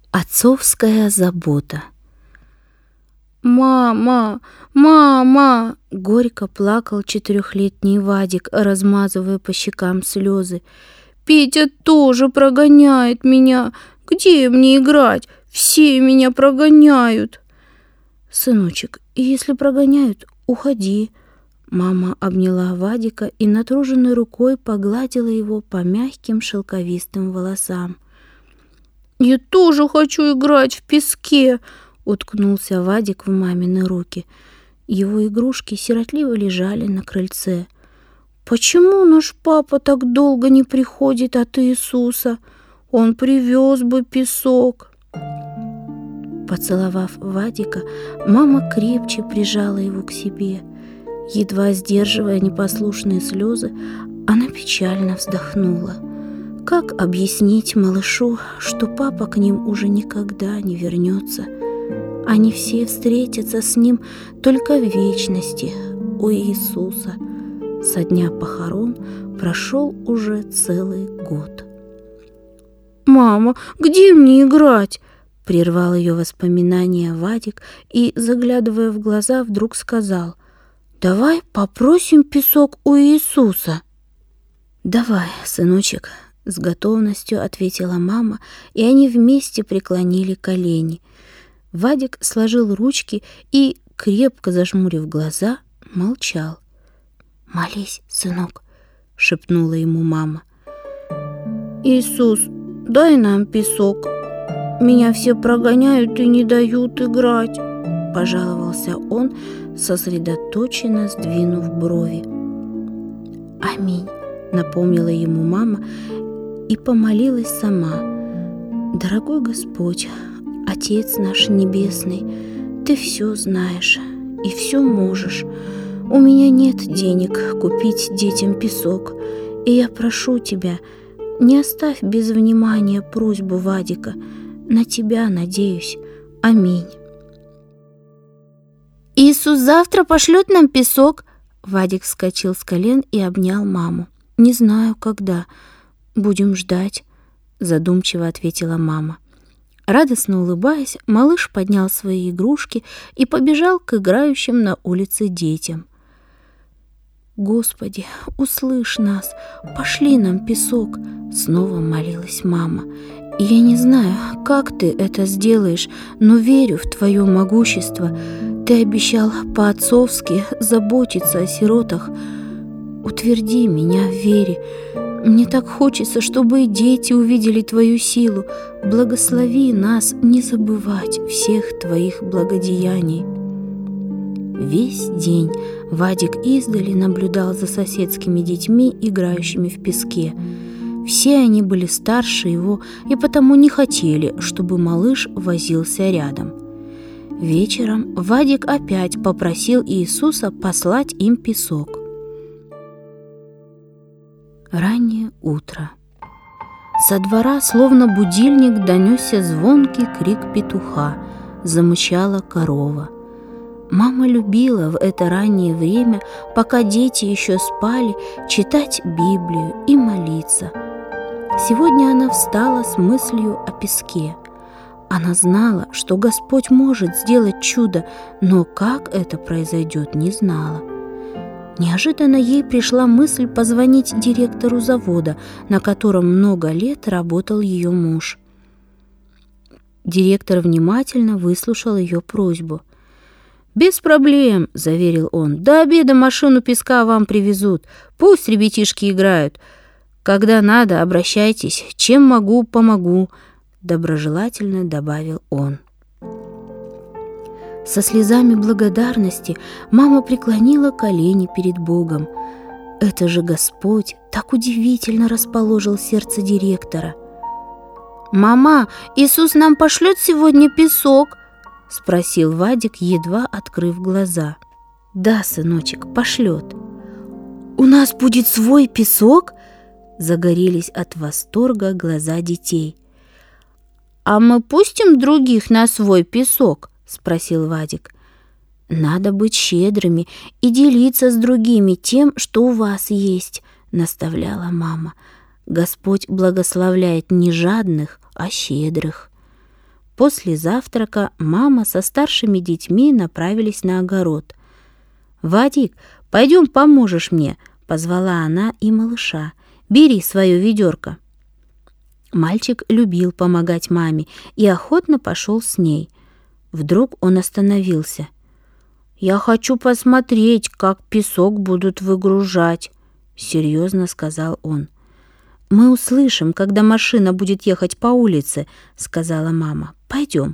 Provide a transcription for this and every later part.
Отцовская забота. «Мама! Мама!» — горько плакал 4-летний Вадик, размазывая по щекам слезы. «Петя тоже прогоняет меня. Где мне играть? Все меня прогоняют». «Сыночек, если прогоняют, уходи». Мама обняла Вадика и натруженной рукой погладила его по мягким шелковистым волосам. «Я тоже хочу играть в песке», — уткнулся Вадик в мамины руки. Его игрушки сиротливо лежали на крыльце. «Почему наш папа так долго не приходит от Иисуса? Он привез бы песок». Поцеловав Вадика, мама крепче прижала его к себе. Едва сдерживая непослушные слезы, она печально вздохнула. Как объяснить малышу, что папа к ним уже никогда не вернется? Они все встретятся с ним только в вечности у Иисуса. Со дня похорон прошел уже целый год. «Мама, где мне играть?» — прервал ее воспоминания Вадик и, заглядывая в глаза, вдруг сказал: «Давай попросим песок у Иисуса». «Давай, сыночек», — с готовностью ответила мама, и они вместе преклонили колени. Вадик сложил ручки и, крепко зажмурив глаза, молчал. «Молись, сынок», — шепнула ему мама. «Иисус, дай нам песок. Меня все прогоняют и не дают играть», — пожаловался он, сосредоточенно сдвинув брови. «Аминь», — напомнила ему мама и помолилась сама. «Дорогой Господь, Отец наш Небесный, Ты все знаешь и все можешь. У меня нет денег купить детям песок, и я прошу Тебя, не оставь без внимания просьбу Вадика. На Тебя надеюсь. Аминь». «Иисус завтра пошлет нам песок?» Вадик вскочил с колен и обнял маму. «Не знаю, когда. Будем ждать», — задумчиво ответила мама. Радостно улыбаясь, малыш поднял свои игрушки и побежал к играющим на улице детям. «Господи, услышь нас, пошли нам песок», — снова молилась мама. «Я не знаю, как ты это сделаешь, но верю в твое могущество. Ты обещал по-отцовски заботиться о сиротах. Утверди меня в вере. Мне так хочется, чтобы и дети увидели твою силу. Благослови нас не забывать всех твоих благодеяний». Весь день Вадик издали наблюдал за соседскими детьми, играющими в песке. Все они были старше его и потому не хотели, чтобы малыш возился рядом. Вечером Вадик опять попросил Иисуса послать им песок. Раннее утро. Со двора, словно будильник, донесся звонкий крик петуха. Замычала корова. Мама любила в это раннее время, пока дети еще спали, читать Библию и молиться. Сегодня она встала с мыслью о песке. Она знала, что Господь может сделать чудо, но как это произойдет, не знала. Неожиданно ей пришла мысль позвонить директору завода, на котором много лет работал ее муж. Директор внимательно выслушал ее просьбу. «Без проблем», — заверил он. «До обеда машину песка вам привезут. Пусть ребятишки играют. Когда надо, обращайтесь. Чем могу, помогу», — доброжелательно добавил он. Со слезами благодарности мама преклонила колени перед Богом. Это же Господь так удивительно расположил сердце директора. «Мама, Иисус нам пошлет сегодня песок?» — спросил Вадик, едва открыв глаза. «Да, сыночек, пошлет». «У нас будет свой песок?» — загорелись от восторга глаза детей. «А мы пустим других на свой песок?» — спросил Вадик. «Надо быть щедрыми и делиться с другими тем, что у вас есть», — наставляла мама. «Господь благословляет не жадных, а щедрых». После завтрака мама со старшими детьми направились на огород. «Вадик, пойдем поможешь мне», — позвала она и малыша. «Бери свое ведерко». Мальчик любил помогать маме и охотно пошел с ней. Вдруг он остановился. «Я хочу посмотреть, как песок будут выгружать», — серьезно сказал он. «Мы услышим, когда машина будет ехать по улице», — сказала мама. «Пойдем».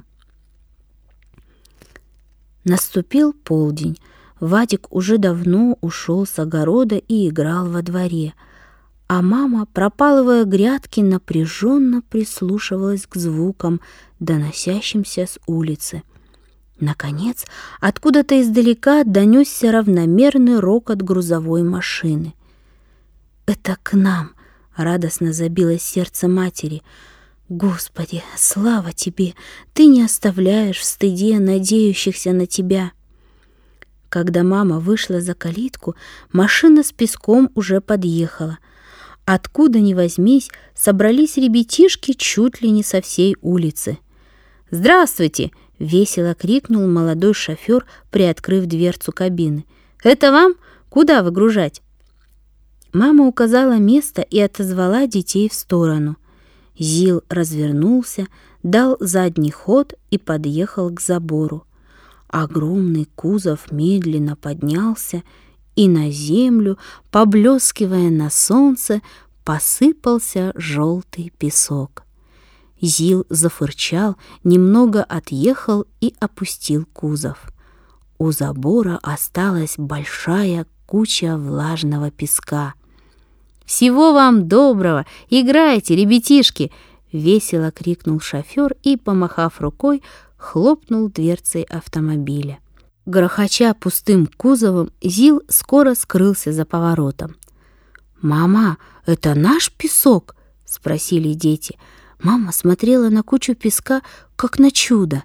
Наступил полдень. Вадик уже давно ушел с огорода и играл во дворе, а мама, пропалывая грядки, напряженно прислушивалась к звукам, доносящимся с улицы. Наконец, откуда-то издалека донесся равномерный рокот грузовой машины. «Это к нам!» — радостно забилось сердце матери. «Господи, слава Тебе! Ты не оставляешь в стыде надеющихся на Тебя!» Когда мама вышла за калитку, машина с песком уже подъехала. Откуда ни возьмись, собрались ребятишки чуть ли не со всей улицы. «Здравствуйте!» — весело крикнул молодой шофер, приоткрыв дверцу кабины. «Это вам? Куда выгружать?» Мама указала место и отозвала детей в сторону. Зил развернулся, дал задний ход и подъехал к забору. Огромный кузов медленно поднялся, и на землю, поблескивая на солнце, посыпался желтый песок. Зил зафырчал, немного отъехал и опустил кузов. У забора осталась большая куча влажного песка. «Всего вам доброго! Играйте, ребятишки!» — весело крикнул шофер и, помахав рукой, хлопнул дверцей автомобиля. Грохоча пустым кузовом, Зил скоро скрылся за поворотом. «Мама, это наш песок?» — спросили дети. Мама смотрела на кучу песка, как на чудо.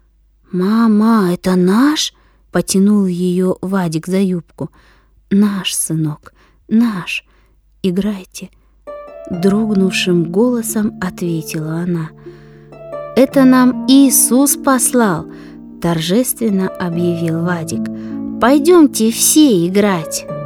«Мама, это наш?» — потянул ее Вадик за юбку. «Наш, сынок, наш. Играйте», — дрогнувшим голосом ответила она. «Это нам Иисус послал», — торжественно объявил Вадик. «Пойдемте все играть».